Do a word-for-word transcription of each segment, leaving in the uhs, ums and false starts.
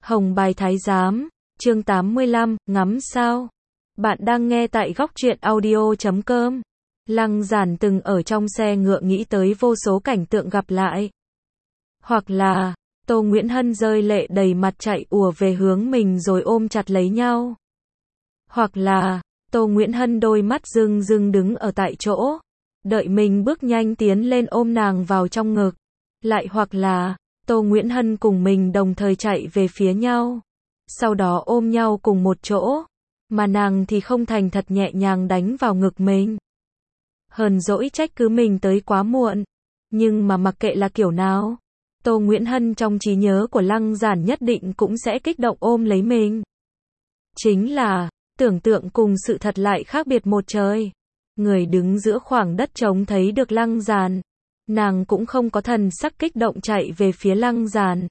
Hồng Bài Thái Giám, chương tám mươi lăm, ngắm sao. Bạn đang nghe tại góc truyện audio chấm com. Lăng Giản từng ở trong xe ngựa nghĩ tới vô số cảnh tượng gặp lại. Hoặc là, Tô Nguyễn Hân rơi lệ đầy mặt chạy ùa về hướng mình rồi ôm chặt lấy nhau. Hoặc là, Tô Nguyễn Hân đôi mắt rưng rưng đứng ở tại chỗ, đợi mình bước nhanh tiến lên ôm nàng vào trong ngực. Lại hoặc là, Tô Nguyễn Hân cùng mình đồng thời chạy về phía nhau, sau đó ôm nhau cùng một chỗ, mà nàng thì không thành thật nhẹ nhàng đánh vào ngực mình. Hờn dỗi trách cứ mình tới quá muộn, nhưng mà mặc kệ là kiểu nào, Tô Nguyễn Hân trong trí nhớ của Lăng Giản nhất định cũng sẽ kích động ôm lấy mình. Chính là, tưởng tượng cùng sự thật lại khác biệt một trời. Người đứng giữa khoảng đất trống thấy được Lăng Giản, nàng cũng không có thần sắc kích động chạy về phía Lăng Giản,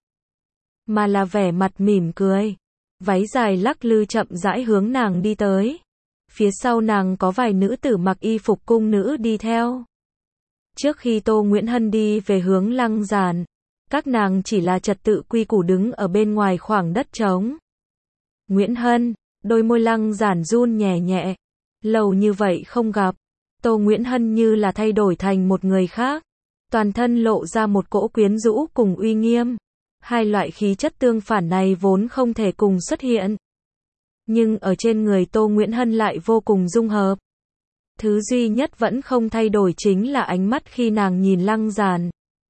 mà là vẻ mặt mỉm cười. Váy dài lắc lư chậm rãi hướng nàng đi tới. Phía sau nàng có vài nữ tử mặc y phục cung nữ đi theo. Trước khi Tô Nguyễn Hân đi về hướng Lăng Giản, các nàng chỉ là trật tự quy củ đứng ở bên ngoài khoảng đất trống. Nguyễn Hân, đôi môi Lăng Giản run nhẹ nhẹ. Lâu như vậy không gặp, Tô Nguyễn Hân như là thay đổi thành một người khác. Toàn thân lộ ra một cỗ quyến rũ cùng uy nghiêm. Hai loại khí chất tương phản này vốn không thể cùng xuất hiện. Nhưng ở trên người Tô Nguyễn Hân lại vô cùng dung hợp. Thứ duy nhất vẫn không thay đổi chính là ánh mắt khi nàng nhìn Lăng Giản.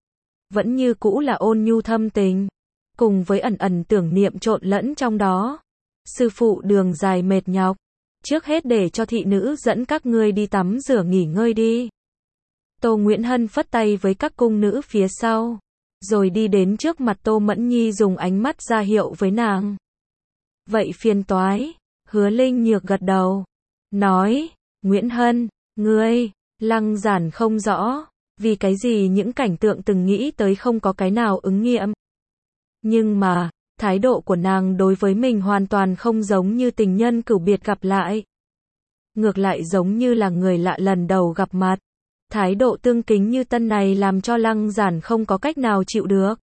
Vẫn như cũ là ôn nhu thâm tình, cùng với ẩn ẩn tưởng niệm trộn lẫn trong đó. Sư phụ đường dài mệt nhọc, trước hết để cho thị nữ dẫn các ngươi đi tắm rửa nghỉ ngơi đi. Tô Nguyễn Hân phất tay với các cung nữ phía sau, rồi đi đến trước mặt Tô Mẫn Nhi dùng ánh mắt ra hiệu với nàng. Vậy phiền toái, Hứa Linh Nhược gật đầu, nói, Nguyễn Hân, ngươi, Lăng Giản không rõ, vì cái gì những cảnh tượng từng nghĩ tới không có cái nào ứng nghiệm. Nhưng mà, thái độ của nàng đối với mình hoàn toàn không giống như tình nhân cửu biệt gặp lại. Ngược lại giống như là người lạ lần đầu gặp mặt. Thái độ tương kính như tân này làm cho Lăng Giản không có cách nào chịu được.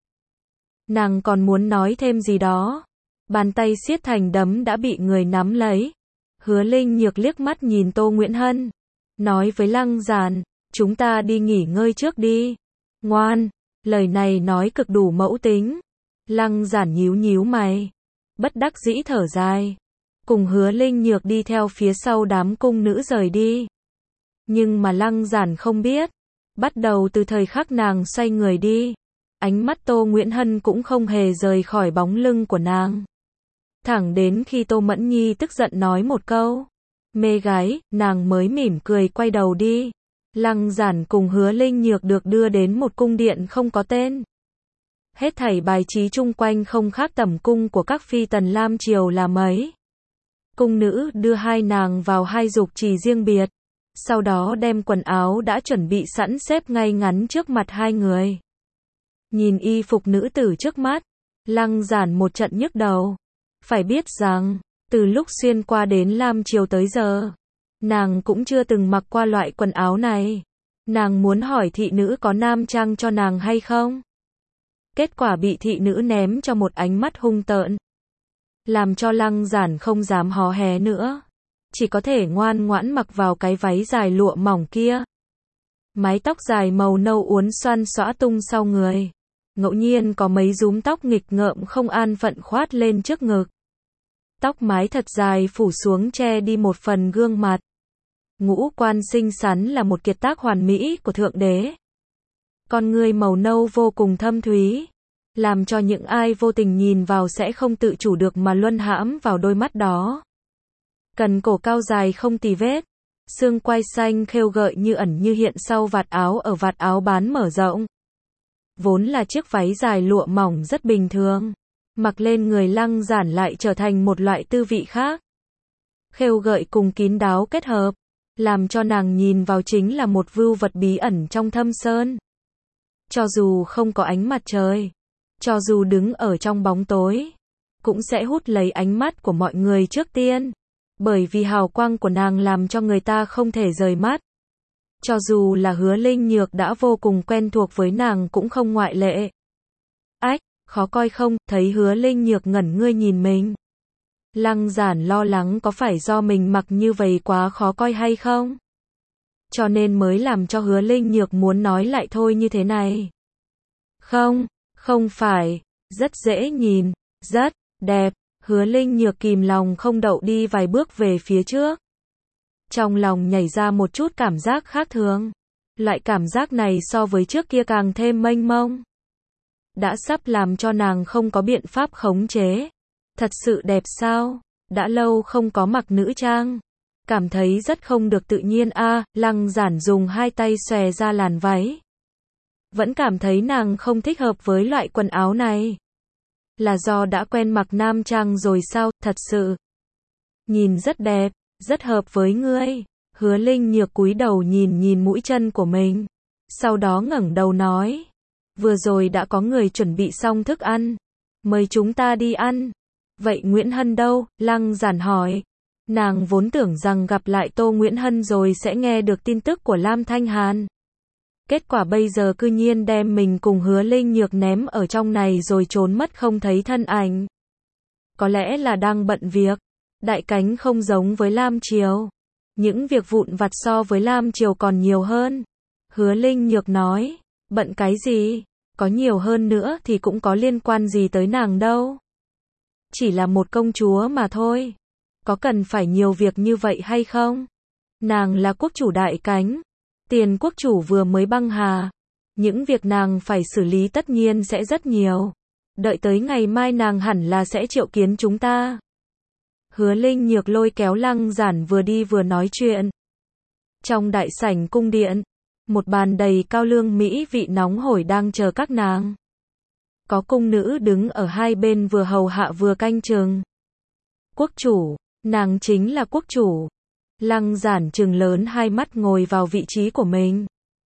Nàng còn muốn nói thêm gì đó. Bàn tay siết thành đấm đã bị người nắm lấy. Hứa Linh Nhược liếc mắt nhìn Tô Nguyễn Hân, nói với Lăng Giản, chúng ta đi nghỉ ngơi trước đi. Ngoan, lời này nói cực đủ mẫu tính. Lăng Giản nhíu nhíu mày, bất đắc dĩ thở dài, cùng Hứa Linh Nhược đi theo phía sau đám cung nữ rời đi. Nhưng mà Lăng Giản không biết, bắt đầu từ thời khắc nàng xoay người đi, ánh mắt Tô Nguyễn Hân cũng không hề rời khỏi bóng lưng của nàng. Thẳng đến khi Tô Mẫn Nhi tức giận nói một câu, mê gái, nàng mới mỉm cười quay đầu đi. Lăng Giản cùng Hứa Linh Nhược được đưa đến một cung điện không có tên. Hết thảy bài trí chung quanh không khác tẩm cung của các phi tần Lam Triều là mấy. Cung nữ đưa hai nàng vào hai dục trì riêng biệt, sau đó đem quần áo đã chuẩn bị sẵn xếp ngay ngắn trước mặt hai người. Nhìn y phục nữ tử trước mắt, Lăng Giản một trận nhức đầu. Phải biết rằng, từ lúc xuyên qua đến Lam Triều tới giờ, nàng cũng chưa từng mặc qua loại quần áo này. Nàng muốn hỏi thị nữ có nam trang cho nàng hay không? Kết quả bị thị nữ ném cho một ánh mắt hung tợn, làm cho Lăng Giản không dám hò hé nữa, chỉ có thể ngoan ngoãn mặc vào cái váy dài lụa mỏng kia. Mái tóc dài màu nâu uốn xoăn xõa tung sau người, ngẫu nhiên có mấy rúm tóc nghịch ngợm không an phận khoát lên trước ngực. Tóc mái thật dài phủ xuống che đi một phần gương mặt. Ngũ quan xinh xắn là một kiệt tác hoàn mỹ của thượng đế. Con ngươi màu nâu vô cùng thâm thúy, làm cho những ai vô tình nhìn vào sẽ không tự chủ được mà luân hãm vào đôi mắt đó. Cần cổ cao dài không tì vết, xương quai xanh khêu gợi như ẩn như hiện sau vạt áo ở vạt áo bán mở rộng. Vốn là chiếc váy dài lụa mỏng rất bình thường, mặc lên người Lăng Giản lại trở thành một loại tư vị khác. Khêu gợi cùng kín đáo kết hợp, làm cho nàng nhìn vào chính là một vưu vật bí ẩn trong thâm sơn. Cho dù không có ánh mặt trời, cho dù đứng ở trong bóng tối, cũng sẽ hút lấy ánh mắt của mọi người trước tiên. Bởi vì hào quang của nàng làm cho người ta không thể rời mắt. Cho dù là Hứa Linh Nhược đã vô cùng quen thuộc với nàng cũng không ngoại lệ. Ách, khó coi không, thấy Hứa Linh Nhược ngẩn ngươi nhìn mình. Lăng Giản lo lắng có phải do mình mặc như vậy quá khó coi hay không? Cho nên mới làm cho Hứa Linh Nhược muốn nói lại thôi như thế này. Không, không phải, rất dễ nhìn, rất đẹp. Hứa Linh Nhược kìm lòng không đậu đi vài bước về phía trước. Trong lòng nhảy ra một chút cảm giác khác thường. Loại cảm giác này so với trước kia càng thêm mênh mông. Đã sắp làm cho nàng không có biện pháp khống chế. Thật sự đẹp sao? Đã lâu không có mặc nữ trang. Cảm thấy rất không được tự nhiên a. À, Lăng Giản dùng hai tay xòe ra làn váy. Vẫn cảm thấy nàng không thích hợp với loại quần áo này. Là do đã quen mặc nam trang rồi sao, thật sự. Nhìn rất đẹp, rất hợp với ngươi. Hứa Linh Nhược cúi đầu nhìn nhìn mũi chân của mình. Sau đó ngẩng đầu nói. Vừa rồi đã có người chuẩn bị xong thức ăn. Mời chúng ta đi ăn. Vậy Nguyễn Hân đâu? Lăng Giản hỏi. Nàng vốn tưởng rằng gặp lại Tô Nguyễn Hân rồi sẽ nghe được tin tức của Lam Thanh Hàn. Kết quả bây giờ cư nhiên đem mình cùng Hứa Linh Nhược ném ở trong này rồi trốn mất không thấy thân ảnh. Có lẽ là đang bận việc. Đại Cánh không giống với Lam Triều. Những việc vụn vặt so với Lam Triều còn nhiều hơn. Hứa Linh Nhược nói, bận cái gì? Có nhiều hơn nữa thì cũng có liên quan gì tới nàng đâu. Chỉ là một công chúa mà thôi. Có cần phải nhiều việc như vậy hay không? Nàng là quốc chủ Đại Cánh. Tiền quốc chủ vừa mới băng hà. Những việc nàng phải xử lý tất nhiên sẽ rất nhiều. Đợi tới ngày mai nàng hẳn là sẽ triệu kiến chúng ta. Hứa Linh Nhược lôi kéo Lăng Giản vừa đi vừa nói chuyện. Trong đại sảnh cung điện, một bàn đầy cao lương mỹ vị nóng hổi đang chờ các nàng. Có cung nữ đứng ở hai bên vừa hầu hạ vừa canh chừng. Quốc chủ, nàng chính là quốc chủ. Lăng Giản trừng lớn hai mắt ngồi vào vị trí của mình.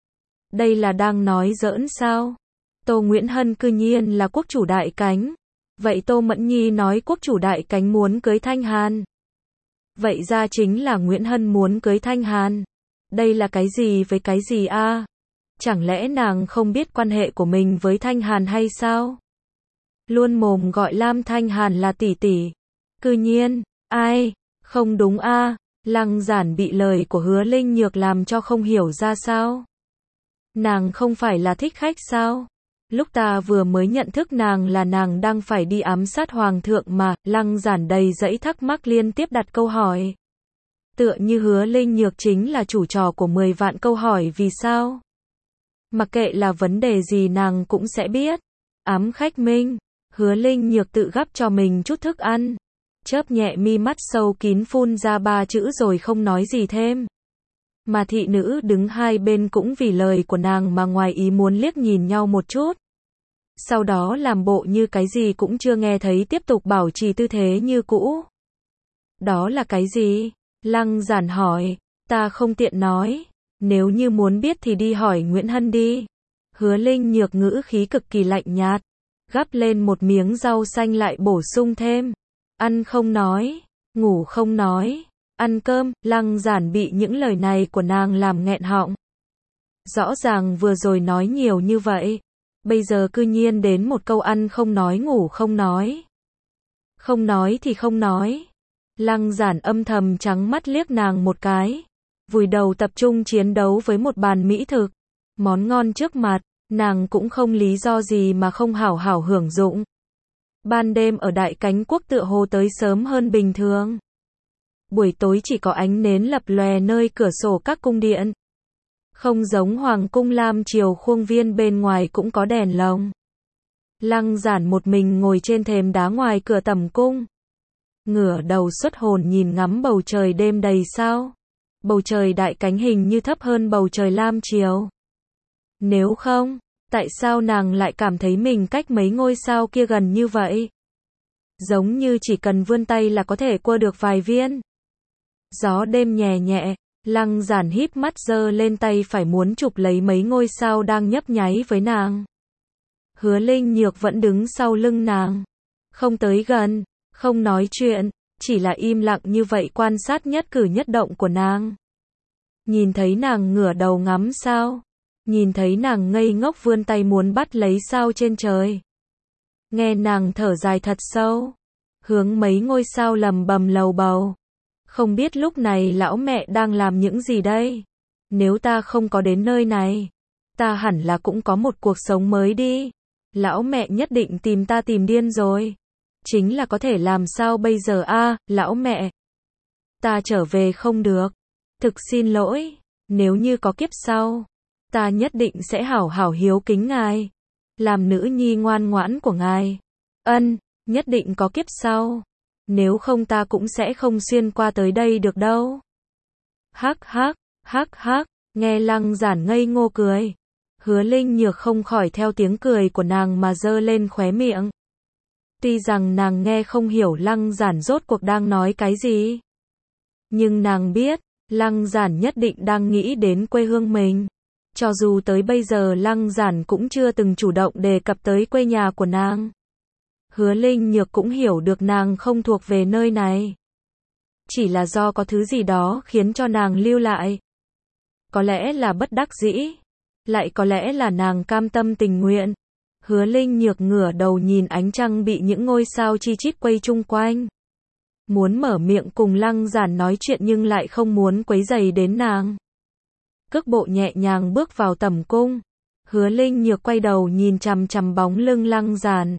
Đây là đang nói giỡn sao? Tô Nguyễn Hân cư nhiên là quốc chủ Đại Cánh. Vậy Tô Mẫn Nhi nói quốc chủ Đại Cánh muốn cưới Thanh Hàn. Vậy ra chính là Nguyễn Hân muốn cưới Thanh Hàn. Đây là cái gì với cái gì a? À? Chẳng lẽ nàng không biết quan hệ của mình với Thanh Hàn hay sao? Luôn mồm gọi Lam Thanh Hàn là tỷ tỷ. Cư nhiên, ai? Không đúng a. À? Lăng Giản bị lời của Hứa Linh Nhược làm cho không hiểu ra sao. Nàng không phải là thích khách sao? Lúc ta vừa mới nhận thức nàng là nàng đang phải đi ám sát hoàng thượng mà. Lăng Giản đầy dẫy thắc mắc liên tiếp đặt câu hỏi. Tựa như Hứa Linh Nhược chính là chủ trò của mười vạn câu hỏi vì sao? Mặc kệ là vấn đề gì nàng cũng sẽ biết. Ám khách minh. Hứa Linh Nhược tự gắp cho mình chút thức ăn. Chớp nhẹ mi mắt sâu kín phun ra ba chữ rồi không nói gì thêm. Mà thị nữ đứng hai bên cũng vì lời của nàng mà ngoài ý muốn liếc nhìn nhau một chút. Sau đó làm bộ như cái gì cũng chưa nghe thấy tiếp tục bảo trì tư thế như cũ. Đó là cái gì? Lăng Giản hỏi. Ta không tiện nói. Nếu như muốn biết thì đi hỏi Nguyễn Hân đi. Hứa Linh Nhược ngữ khí cực kỳ lạnh nhạt. Gắp lên một miếng rau xanh lại bổ sung thêm. Ăn không nói. Ngủ không nói. Ăn cơm. Lăng Giản bị những lời này của nàng làm nghẹn họng. Rõ ràng vừa rồi nói nhiều như vậy. Bây giờ cư nhiên đến một câu ăn không nói ngủ không nói. Không nói thì không nói. Lăng Giản âm thầm trắng mắt liếc nàng một cái. Vùi đầu tập trung chiến đấu với một bàn mỹ thực. Món ngon trước mặt, nàng cũng không lý do gì mà không hảo hảo hưởng dụng. Ban đêm ở Đại Cánh quốc tựa hồ tới sớm hơn bình thường. Buổi tối chỉ có ánh nến lập lòe nơi cửa sổ các cung điện. Không giống Hoàng cung Lam Triều khuôn viên bên ngoài cũng có đèn lồng. Lăng Giản một mình ngồi trên thềm đá ngoài cửa tẩm cung. Ngửa đầu xuất hồn nhìn ngắm bầu trời đêm đầy sao. Bầu trời Đại Cánh hình như thấp hơn bầu trời Lam Triều. Nếu không, tại sao nàng lại cảm thấy mình cách mấy ngôi sao kia gần như vậy? Giống như chỉ cần vươn tay là có thể cua được vài viên. Gió đêm nhẹ nhẹ, Lăng Giản híp mắt giơ lên tay phải muốn chụp lấy mấy ngôi sao đang nhấp nháy với nàng. Hứa Linh Nhược vẫn đứng sau lưng nàng. Không tới gần, không nói chuyện, chỉ là im lặng như vậy quan sát nhất cử nhất động của nàng. Nhìn thấy nàng ngửa đầu ngắm sao. Nhìn thấy nàng ngây ngốc vươn tay muốn bắt lấy sao trên trời. Nghe nàng thở dài thật sâu, hướng mấy ngôi sao lầm bầm lầu bầu. Không biết lúc này lão mẹ đang làm những gì đây? Nếu ta không có đến nơi này, ta hẳn là cũng có một cuộc sống mới đi. Lão mẹ nhất định tìm ta tìm điên rồi. Chính là có thể làm sao bây giờ a, lão mẹ? Ta trở về không được. Thực xin lỗi, nếu như có kiếp sau, ta nhất định sẽ hảo hảo hiếu kính ngài, làm nữ nhi ngoan ngoãn của ngài. Ân, nhất định có kiếp sau. Nếu không ta cũng sẽ không xuyên qua tới đây được đâu. Hắc hắc, hắc hắc, nghe Lăng Giản ngây ngô cười. Hứa Linh Nhược không khỏi theo tiếng cười của nàng mà giơ lên khóe miệng. Tuy rằng nàng nghe không hiểu Lăng Giản rốt cuộc đang nói cái gì, nhưng nàng biết, Lăng Giản nhất định đang nghĩ đến quê hương mình. Cho dù tới bây giờ Lăng Giản cũng chưa từng chủ động đề cập tới quê nhà của nàng. Hứa Linh Nhược cũng hiểu được nàng không thuộc về nơi này. Chỉ là do có thứ gì đó khiến cho nàng lưu lại. Có lẽ là bất đắc dĩ, lại có lẽ là nàng cam tâm tình nguyện. Hứa Linh Nhược ngửa đầu nhìn ánh trăng bị những ngôi sao chi chít quay chung quanh. Muốn mở miệng cùng Lăng Giản nói chuyện nhưng lại không muốn quấy rầy đến nàng. Cước bộ nhẹ nhàng bước vào tầm cung. Hứa Linh Nhược quay đầu nhìn chằm chằm bóng lưng Lăng Giản.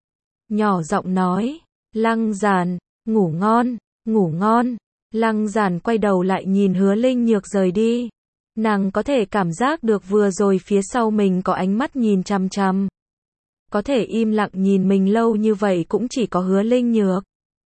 Nhỏ giọng nói, Lăng Giản, ngủ ngon, ngủ ngon. Lăng Giản quay đầu lại nhìn Hứa Linh Nhược rời đi. Nàng có thể cảm giác được vừa rồi phía sau mình có ánh mắt nhìn chằm chằm. Có thể im lặng nhìn mình lâu như vậy cũng chỉ có Hứa Linh Nhược.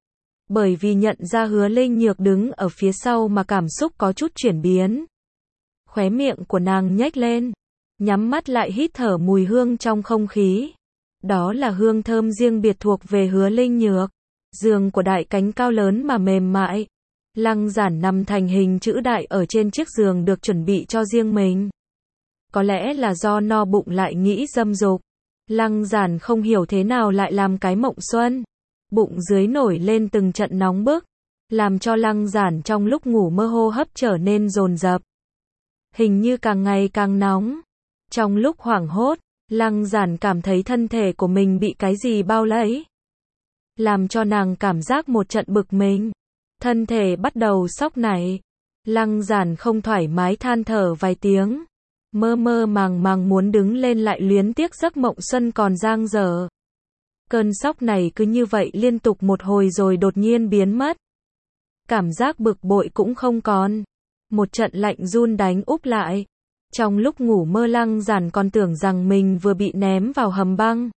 Bởi vì nhận ra Hứa Linh Nhược đứng ở phía sau mà cảm xúc có chút chuyển biến. Khóe miệng của nàng nhếch lên, nhắm mắt lại hít thở mùi hương trong không khí. Đó là hương thơm riêng biệt thuộc về Hứa Linh Nhược. Giường của đại cánh cao lớn mà mềm mại. Lăng Giản nằm thành hình chữ đại ở trên chiếc giường được chuẩn bị cho riêng mình. Có lẽ là do no bụng lại nghĩ dâm dục. Lăng Giản không hiểu thế nào lại làm cái mộng xuân. Bụng dưới nổi lên từng trận nóng bức, làm cho Lăng Giản trong lúc ngủ mơ hô hấp trở nên dồn dập. Hình như càng ngày càng nóng. Trong lúc hoảng hốt, Lăng Giản cảm thấy thân thể của mình bị cái gì bao lấy. Làm cho nàng cảm giác một trận bực mình. Thân thể bắt đầu xóc nảy. Lăng Giản không thoải mái than thở vài tiếng. Mơ mơ màng màng muốn đứng lên lại luyến tiếc giấc mộng xuân còn dang dở. Cơn sốc này cứ như vậy liên tục một hồi rồi đột nhiên biến mất. Cảm giác bực bội cũng không còn. Một trận lạnh run đánh úp lại. Trong lúc ngủ mơ Lăng Giản còn tưởng rằng mình vừa bị ném vào hầm băng.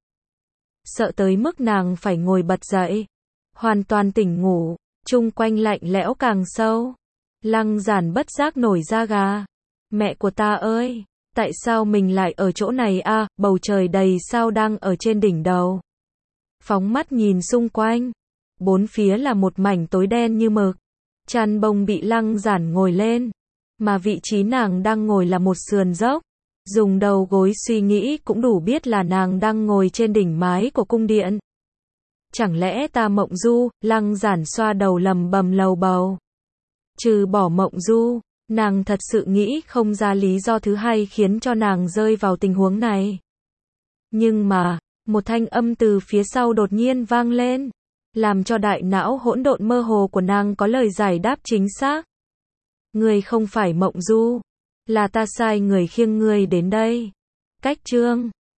Sợ tới mức nàng phải ngồi bật dậy. Hoàn toàn tỉnh ngủ, chung quanh lạnh lẽo càng sâu. Lăng Giản bất giác nổi da gà. Mẹ của ta ơi, tại sao mình lại ở chỗ này a? À, bầu trời đầy sao đang ở trên đỉnh đầu. Phóng mắt nhìn xung quanh, bốn phía là một mảnh tối đen như mực. Chăn bông bị Lăng Giản ngồi lên, mà vị trí nàng đang ngồi là một sườn dốc. Dùng đầu gối suy nghĩ cũng đủ biết là nàng đang ngồi trên đỉnh mái của cung điện. Chẳng lẽ ta mộng du? Lăng Giản xoa đầu lầm bầm lầu bầu. Trừ bỏ mộng du, nàng thật sự nghĩ không ra lý do thứ hai khiến cho nàng rơi vào tình huống này. Nhưng mà, một thanh âm từ phía sau đột nhiên vang lên, làm cho đại não hỗn độn mơ hồ của nàng có lời giải đáp chính xác. Ngươi không phải mộng du, là ta sai người khiêng ngươi đến đây. Cách chương